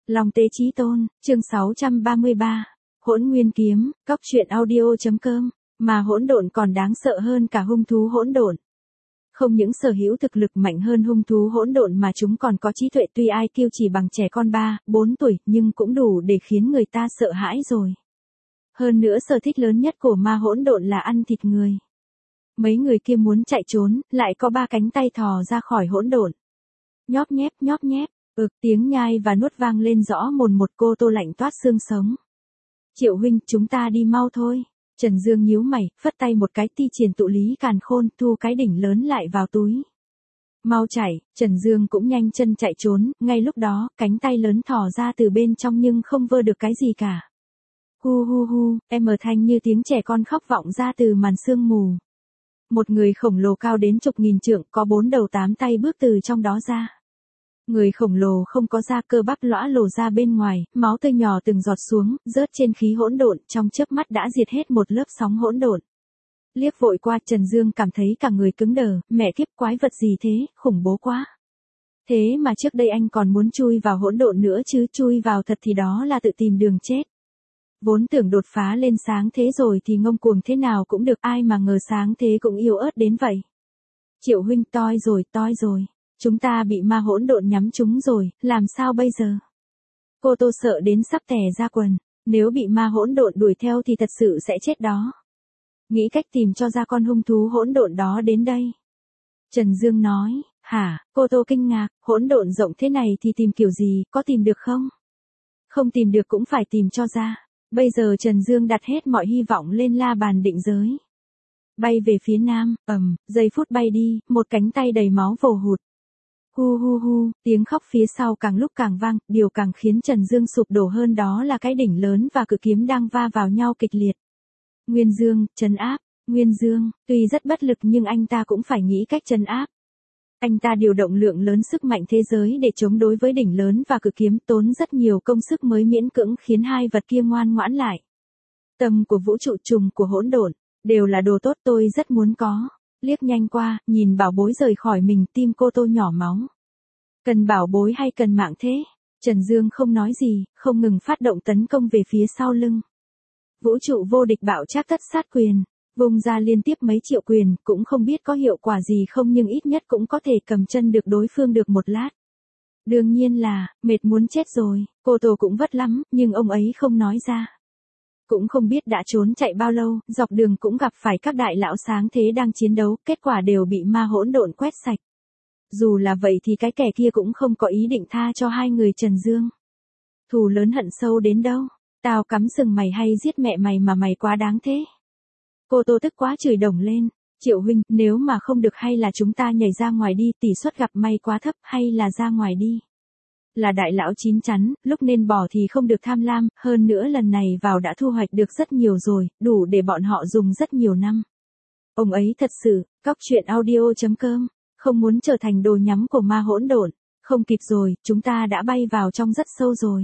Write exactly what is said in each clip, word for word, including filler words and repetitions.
Long Tế Chí Tôn, chương sáu trăm ba mươi ba. Hỗn Nguyên Kiếm, cóc truyện audio.com, mà hỗn độn còn đáng sợ hơn cả hung thú hỗn độn. Không những sở hữu thực lực mạnh hơn hung thú hỗn độn mà chúng còn có trí tuệ, tuy i kiu chỉ bằng trẻ con ba, bốn tuổi, nhưng cũng đủ để khiến người ta sợ hãi rồi. Hơn nữa sở thích lớn nhất của ma hỗn độn là ăn thịt người. Mấy người kia muốn chạy trốn, lại có ba cánh tay thò ra khỏi hỗn độn. Nhóp nhép nhóp nhép, ực tiếng nhai và nuốt vang lên rõ mồn một, cô Tô lạnh toát xương sống. Triệu huynh, chúng ta đi mau thôi. Trần Dương nhíu mày, phất tay một cái, ti triển tụ lý càn khôn, thu cái đỉnh lớn lại vào túi. Mau chạy, Trần Dương cũng nhanh chân chạy trốn, ngay lúc đó, cánh tay lớn thò ra từ bên trong nhưng không vơ được cái gì cả. Hu hu hu, em ở thanh như tiếng trẻ con khóc vọng ra từ màn sương mù. Một người khổng lồ cao đến chục nghìn trượng, có bốn đầu tám tay bước từ trong đó ra. Người khổng lồ không có da, cơ bắp lõa lồ ra bên ngoài, máu tươi nhỏ từng giọt xuống, rớt trên khí hỗn độn, trong chớp mắt đã diệt hết một lớp sóng hỗn độn. Liếc vội qua, Trần Dương cảm thấy cả người cứng đờ, mẹ kiếp, quái vật gì thế, khủng bố quá. Thế mà trước đây anh còn muốn chui vào hỗn độn nữa chứ, chui vào thật thì đó là tự tìm đường chết. Vốn tưởng đột phá lên sáng thế rồi thì ngông cuồng thế nào cũng được, ai mà ngờ sáng thế cũng yếu ớt đến vậy. Triệu huynh, toi rồi, toi rồi. Chúng ta bị ma hỗn độn nhắm trúng rồi, làm sao bây giờ? Cô Tô sợ đến sắp tè ra quần, nếu bị ma hỗn độn đuổi theo thì thật sự sẽ chết đó. Nghĩ cách tìm cho ra con hung thú hỗn độn đó đến đây. Trần Dương nói, hả? Cô Tô kinh ngạc, hỗn độn rộng thế này thì tìm kiểu gì, có tìm được không? Không tìm được cũng phải tìm cho ra. Bây giờ Trần Dương đặt hết mọi hy vọng lên la bàn định giới. Bay về phía nam, ầm, giây phút bay đi, một cánh tay đầy máu vồ hụt. Hu hu hu, tiếng khóc phía sau càng lúc càng vang, điều càng khiến Trần Dương sụp đổ hơn đó là cái đỉnh lớn và cự kiếm đang va vào nhau kịch liệt. Nguyên Dương, trấn áp, Nguyên Dương, tuy rất bất lực nhưng anh ta cũng phải nghĩ cách trấn áp. Anh ta điều động lượng lớn sức mạnh thế giới để chống đối với đỉnh lớn và cự kiếm, tốn rất nhiều công sức mới miễn cưỡng khiến hai vật kia ngoan ngoãn lại. Tâm của vũ trụ, trùng của hỗn độn, đều là đồ tốt, tôi rất muốn có. Liếc nhanh qua, nhìn bảo bối rời khỏi mình, tim cô Tô nhỏ máu. Cần bảo bối hay cần mạng thế? Trần Dương không nói gì, không ngừng phát động tấn công về phía sau lưng. Vũ trụ vô địch bạo trác thất sát quyền, vùng ra liên tiếp mấy triệu quyền, cũng không biết có hiệu quả gì không nhưng ít nhất cũng có thể cầm chân được đối phương được một lát. Đương nhiên là, mệt muốn chết rồi, cô Tô cũng vất lắm, nhưng ông ấy không nói ra. Cũng không biết đã trốn chạy bao lâu, dọc đường cũng gặp phải các đại lão sáng thế đang chiến đấu, kết quả đều bị ma hỗn độn quét sạch. Dù là vậy thì cái kẻ kia cũng không có ý định tha cho hai người Trần Dương. Thù lớn hận sâu đến đâu, tao cắm sừng mày hay giết mẹ mày mà mày quá đáng thế. Cô Tô tức quá chửi đồng lên, Triệu huynh, nếu mà không được hay là chúng ta nhảy ra ngoài đi, tỷ suất gặp may quá thấp, hay là ra ngoài đi. Là đại lão chín chắn, lúc nên bỏ thì không được tham lam, hơn nữa lần này vào đã thu hoạch được rất nhiều rồi, đủ để bọn họ dùng rất nhiều năm. Ông ấy thật sự, cóc truyện audio.com, không muốn trở thành đồ nhắm của ma hỗn độn, không kịp rồi, chúng ta đã bay vào trong rất sâu rồi.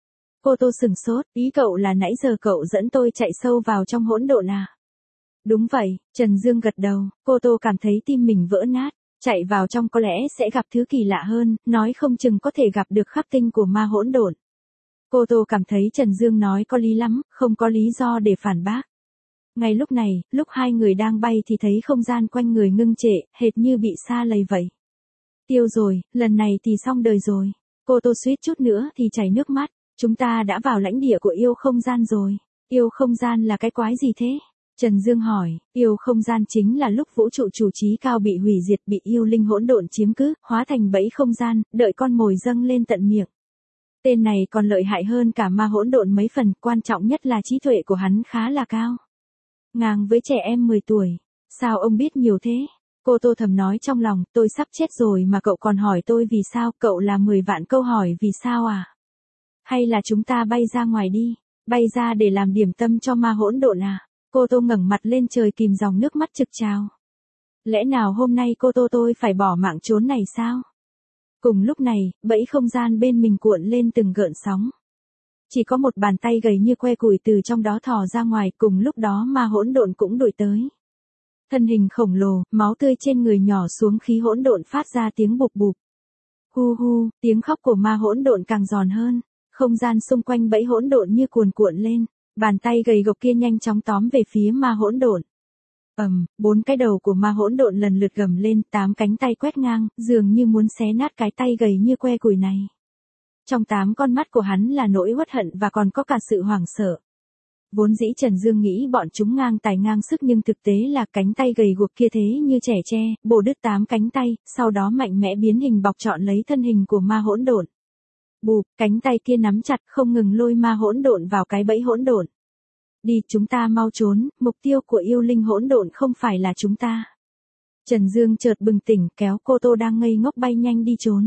Cô Tô sừng sốt, ý cậu là nãy giờ cậu dẫn tôi chạy sâu vào trong hỗn độn à? Đúng vậy, Trần Dương gật đầu, cô Tô cảm thấy tim mình vỡ nát. Chạy vào trong có lẽ sẽ gặp thứ kỳ lạ hơn, nói không chừng có thể gặp được khắc tinh của ma hỗn độn. Cô Tô cảm thấy Trần Dương nói có lý lắm, không có lý do để phản bác. Ngay lúc này, lúc hai người đang bay thì thấy không gian quanh người ngưng trệ, hệt như bị sa lầy vậy. Tiêu rồi, lần này thì xong đời rồi. Cô Tô suýt chút nữa thì chảy nước mắt, chúng ta đã vào lãnh địa của yêu không gian rồi. Yêu không gian là cái quái gì thế? Trần Dương hỏi, yêu không gian chính là lúc vũ trụ chủ trí cao bị hủy diệt, bị yêu linh hỗn độn chiếm cứ, hóa thành bẫy không gian, đợi con mồi dâng lên tận miệng. Tên này còn lợi hại hơn cả ma hỗn độn mấy phần, quan trọng nhất là trí tuệ của hắn khá là cao. Ngang với trẻ em mười tuổi, sao ông biết nhiều thế? Cô Tô thầm nói trong lòng, tôi sắp chết rồi mà cậu còn hỏi tôi vì sao, cậu là mười vạn câu hỏi vì sao à? Hay là chúng ta bay ra ngoài đi, bay ra để làm điểm tâm cho ma hỗn độn à? Cô Tô ngẩng mặt lên trời kìm dòng nước mắt trực trào. Lẽ nào hôm nay cô Tô tôi phải bỏ mạng trốn này sao? Cùng lúc này, bẫy không gian bên mình cuộn lên từng gợn sóng. Chỉ có một bàn tay gầy như que củi từ trong đó thò ra ngoài, cùng lúc đó ma hỗn độn cũng đuổi tới. Thân hình khổng lồ, máu tươi trên người nhỏ xuống, khí hỗn độn phát ra tiếng bụp bụp. Hu hu, tiếng khóc của ma hỗn độn càng giòn hơn. Không gian xung quanh bẫy hỗn độn như cuồn cuộn lên, bàn tay gầy gộc kia nhanh chóng tóm về phía ma hỗn độn. Ầm, bốn cái đầu của ma hỗn độn lần lượt gầm lên, tám cánh tay quét ngang, dường như muốn xé nát cái tay gầy như que củi này. Trong tám con mắt của hắn là nỗi uất hận và còn có cả sự hoảng sợ. Vốn dĩ Trần Dương nghĩ bọn chúng ngang tài ngang sức nhưng thực tế là cánh tay gầy guộc kia thế như trẻ tre, bổ đứt tám cánh tay, sau đó mạnh mẽ biến hình bọc trọn lấy thân hình của ma hỗn độn. Bụp, cánh tay kia nắm chặt không ngừng lôi ma hỗn độn vào cái bẫy hỗn độn. Đi, chúng ta mau trốn, mục tiêu của yêu linh hỗn độn không phải là chúng ta. Trần Dương chợt bừng tỉnh, kéo cô Tô đang ngây ngốc bay nhanh đi trốn.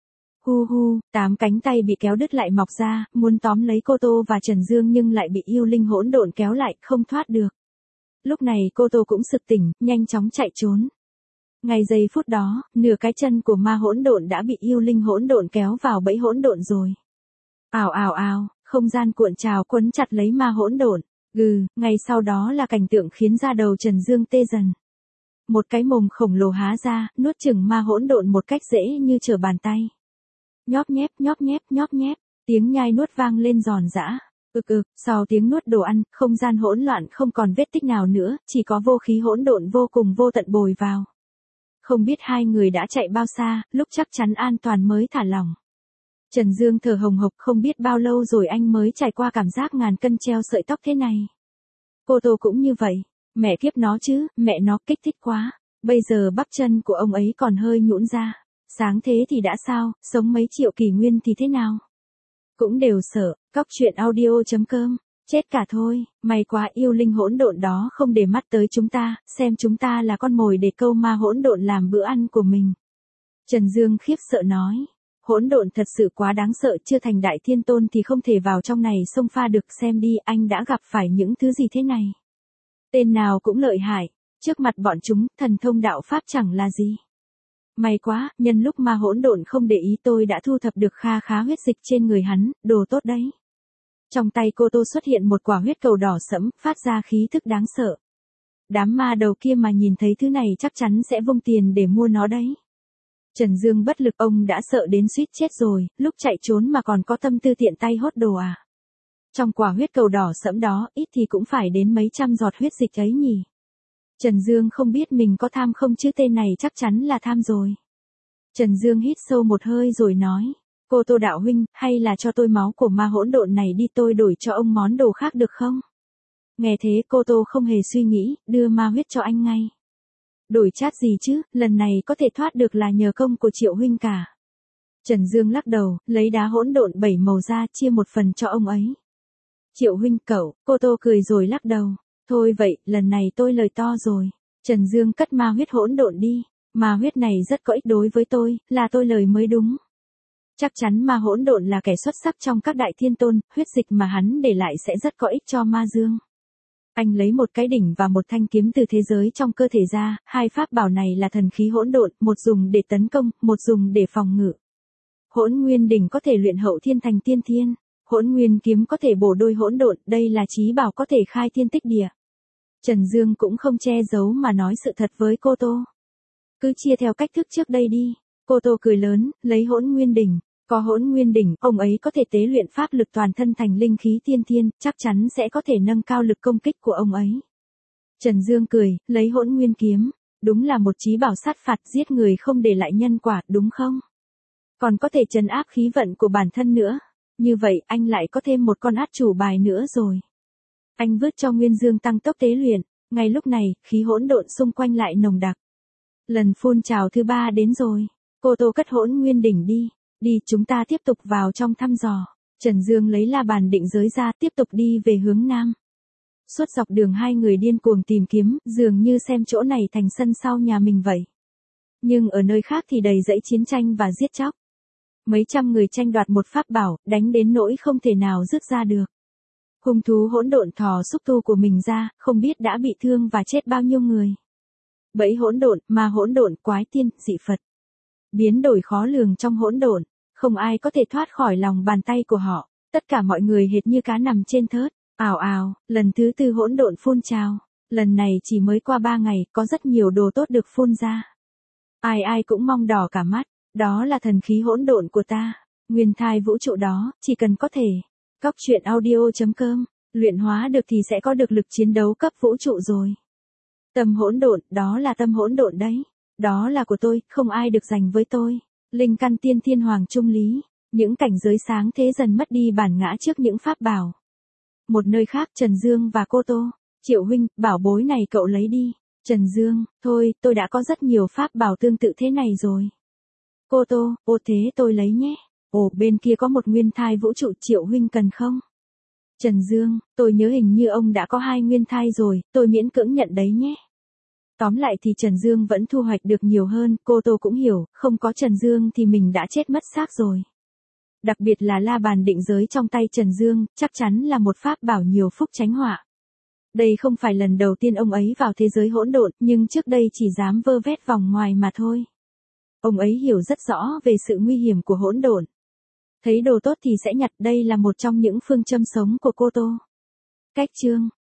Hu hu, tám cánh tay bị kéo đứt lại mọc ra, muốn tóm lấy cô Tô và Trần Dương nhưng lại bị yêu linh hỗn độn kéo lại, không thoát được. Lúc này cô Tô cũng sực tỉnh, nhanh chóng chạy trốn. Ngay giây phút đó, nửa cái chân của ma hỗn độn đã bị yêu linh hỗn độn kéo vào bẫy hỗn độn rồi. Ào ào ào, không gian cuộn trào quấn chặt lấy ma hỗn độn. Gừ, ngay sau đó là cảnh tượng khiến da đầu Trần Dương tê dần. Một cái mồm khổng lồ há ra, nuốt chửng ma hỗn độn một cách dễ như trở bàn tay. Nhóp nhép, nhóp nhép, nhóp nhép, tiếng nhai nuốt vang lên giòn giã. Ực ực, sau tiếng nuốt đồ ăn, không gian hỗn loạn không còn vết tích nào nữa, chỉ có vô khí hỗn độn vô cùng vô tận bồi vào. Không biết hai người đã chạy bao xa, lúc chắc chắn an toàn mới thả lỏng. Trần Dương thở hồng hộc, không biết bao lâu rồi anh mới trải qua cảm giác ngàn cân treo sợi tóc thế này. Cô Tô cũng như vậy, mẹ kiếp nó chứ, mẹ nó kích thích quá, bây giờ bắp chân của ông ấy còn hơi nhũn ra, sáng thế thì đã sao, sống mấy triệu kỷ nguyên thì thế nào? Cũng đều sợ, cóc truyện audio chấm com, chết cả thôi, may quá yêu linh hỗn độn đó không để mắt tới chúng ta, xem chúng ta là con mồi để câu ma hỗn độn làm bữa ăn của mình. Trần Dương khiếp sợ nói. Hỗn độn thật sự quá đáng sợ, chưa thành đại thiên tôn thì không thể vào trong này xông pha được, xem đi anh đã gặp phải những thứ gì thế này. Tên nào cũng lợi hại, trước mặt bọn chúng, thần thông đạo pháp chẳng là gì. May quá, nhân lúc ma hỗn độn không để ý tôi đã thu thập được kha khá huyết dịch trên người hắn, đồ tốt đấy. Trong tay cô Tô xuất hiện một quả huyết cầu đỏ sẫm, phát ra khí thức đáng sợ. Đám ma đầu kia mà nhìn thấy thứ này chắc chắn sẽ vung tiền để mua nó đấy. Trần Dương bất lực, ông đã sợ đến suýt chết rồi, lúc chạy trốn mà còn có tâm tư tiện tay hốt đồ à. Trong quả huyết cầu đỏ sẫm đó, ít thì cũng phải đến mấy trăm giọt huyết dịch ấy nhỉ. Trần Dương không biết mình có tham không chứ tên này chắc chắn là tham rồi. Trần Dương hít sâu một hơi rồi nói, cô Tô đạo huynh, hay là cho tôi máu của ma hỗn độn này đi, tôi đổi cho ông món đồ khác được không? Nghe thế cô Tô không hề suy nghĩ, đưa ma huyết cho anh ngay. Đổi chát gì chứ, lần này có thể thoát được là nhờ công của Triệu huynh cả. Trần Dương lắc đầu, lấy đá hỗn độn bảy màu ra chia một phần cho ông ấy. Triệu huynh cậu, cô Tô cười rồi lắc đầu. Thôi vậy, lần này tôi lời to rồi. Trần Dương cất ma huyết hỗn độn đi. Ma huyết này rất có ích đối với tôi, là tôi lời mới đúng. Chắc chắn ma hỗn độn là kẻ xuất sắc trong các đại thiên tôn, huyết dịch mà hắn để lại sẽ rất có ích cho ma dương. Anh lấy một cái đỉnh và một thanh kiếm từ thế giới trong cơ thể ra, hai pháp bảo này là thần khí hỗn độn, một dùng để tấn công, một dùng để phòng ngự. Hỗn nguyên đỉnh có thể luyện hậu thiên thành tiên thiên, hỗn nguyên kiếm có thể bổ đôi hỗn độn, đây là chí bảo có thể khai thiên tích địa. Trần Dương cũng không che giấu mà nói sự thật với cô Tô. Cứ chia theo cách thức trước đây đi. Cô Tô cười lớn, lấy hỗn nguyên đỉnh. Có hỗn nguyên đỉnh, ông ấy có thể tế luyện pháp lực toàn thân thành linh khí tiên thiên, chắc chắn sẽ có thể nâng cao lực công kích của ông ấy. Trần Dương cười, lấy hỗn nguyên kiếm. Đúng là một chí bảo sát phạt, giết người không để lại nhân quả, đúng không? Còn có thể trấn áp khí vận của bản thân nữa. Như vậy, anh lại có thêm một con át chủ bài nữa rồi. Anh vứt cho Nguyên Dương tăng tốc tế luyện. Ngay lúc này, khí hỗn độn xung quanh lại nồng đặc. Lần phun trào thứ ba đến rồi. Cô Tô cất hỗn nguyên đỉnh đi. Đi, chúng ta tiếp tục vào trong thăm dò. Trần Dương lấy la bàn định giới ra, tiếp tục đi về hướng nam. Suốt dọc đường hai người điên cuồng tìm kiếm, dường như xem chỗ này thành sân sau nhà mình vậy. Nhưng ở nơi khác thì đầy dẫy chiến tranh và giết chóc. Mấy trăm người tranh đoạt một pháp bảo, đánh đến nỗi không thể nào rước ra được. Hung thú hỗn độn thò xúc tu của mình ra, không biết đã bị thương và chết bao nhiêu người. Bẫy hỗn độn, ma hỗn độn, quái tiên, dị Phật. Biến đổi khó lường trong hỗn độn, không ai có thể thoát khỏi lòng bàn tay của họ. Tất cả mọi người hệt như cá nằm trên thớt. Ào ào, lần thứ tư hỗn độn phun trào. Lần này chỉ mới qua ba ngày, có rất nhiều đồ tốt được phun ra. Ai ai cũng mong đỏ cả mắt. Đó là thần khí hỗn độn của ta. Nguyên thai vũ trụ đó, chỉ cần có thể. Cóc truyện audio.com, luyện hóa được thì sẽ có được lực chiến đấu cấp vũ trụ rồi. Tâm hỗn độn, đó là tâm hỗn độn đấy. Đó là của tôi, không ai được giành với tôi. Linh căn tiên thiên hoàng trung lý, những cảnh giới sáng thế dần mất đi bản ngã trước những pháp bảo. Một nơi khác Trần Dương và Cô Tô, Triệu huynh, bảo bối này cậu lấy đi. Trần Dương, thôi, tôi đã có rất nhiều pháp bảo tương tự thế này rồi. Cô Tô, ô thế tôi lấy nhé. Ồ, bên kia có một nguyên thai vũ trụ, Triệu huynh cần không? Trần Dương, tôi nhớ hình như ông đã có hai nguyên thai rồi, tôi miễn cưỡng nhận đấy nhé. Tóm lại thì Trần Dương vẫn thu hoạch được nhiều hơn, Cô Tô cũng hiểu, không có Trần Dương thì mình đã chết mất xác rồi. Đặc biệt là la bàn định giới trong tay Trần Dương, chắc chắn là một pháp bảo nhiều phúc tránh họa. Đây không phải lần đầu tiên ông ấy vào thế giới hỗn độn, nhưng trước đây chỉ dám vơ vét vòng ngoài mà thôi. Ông ấy hiểu rất rõ về sự nguy hiểm của hỗn độn. Thấy đồ tốt thì sẽ nhặt, đây là một trong những phương châm sống của Cô Tô. Cách chương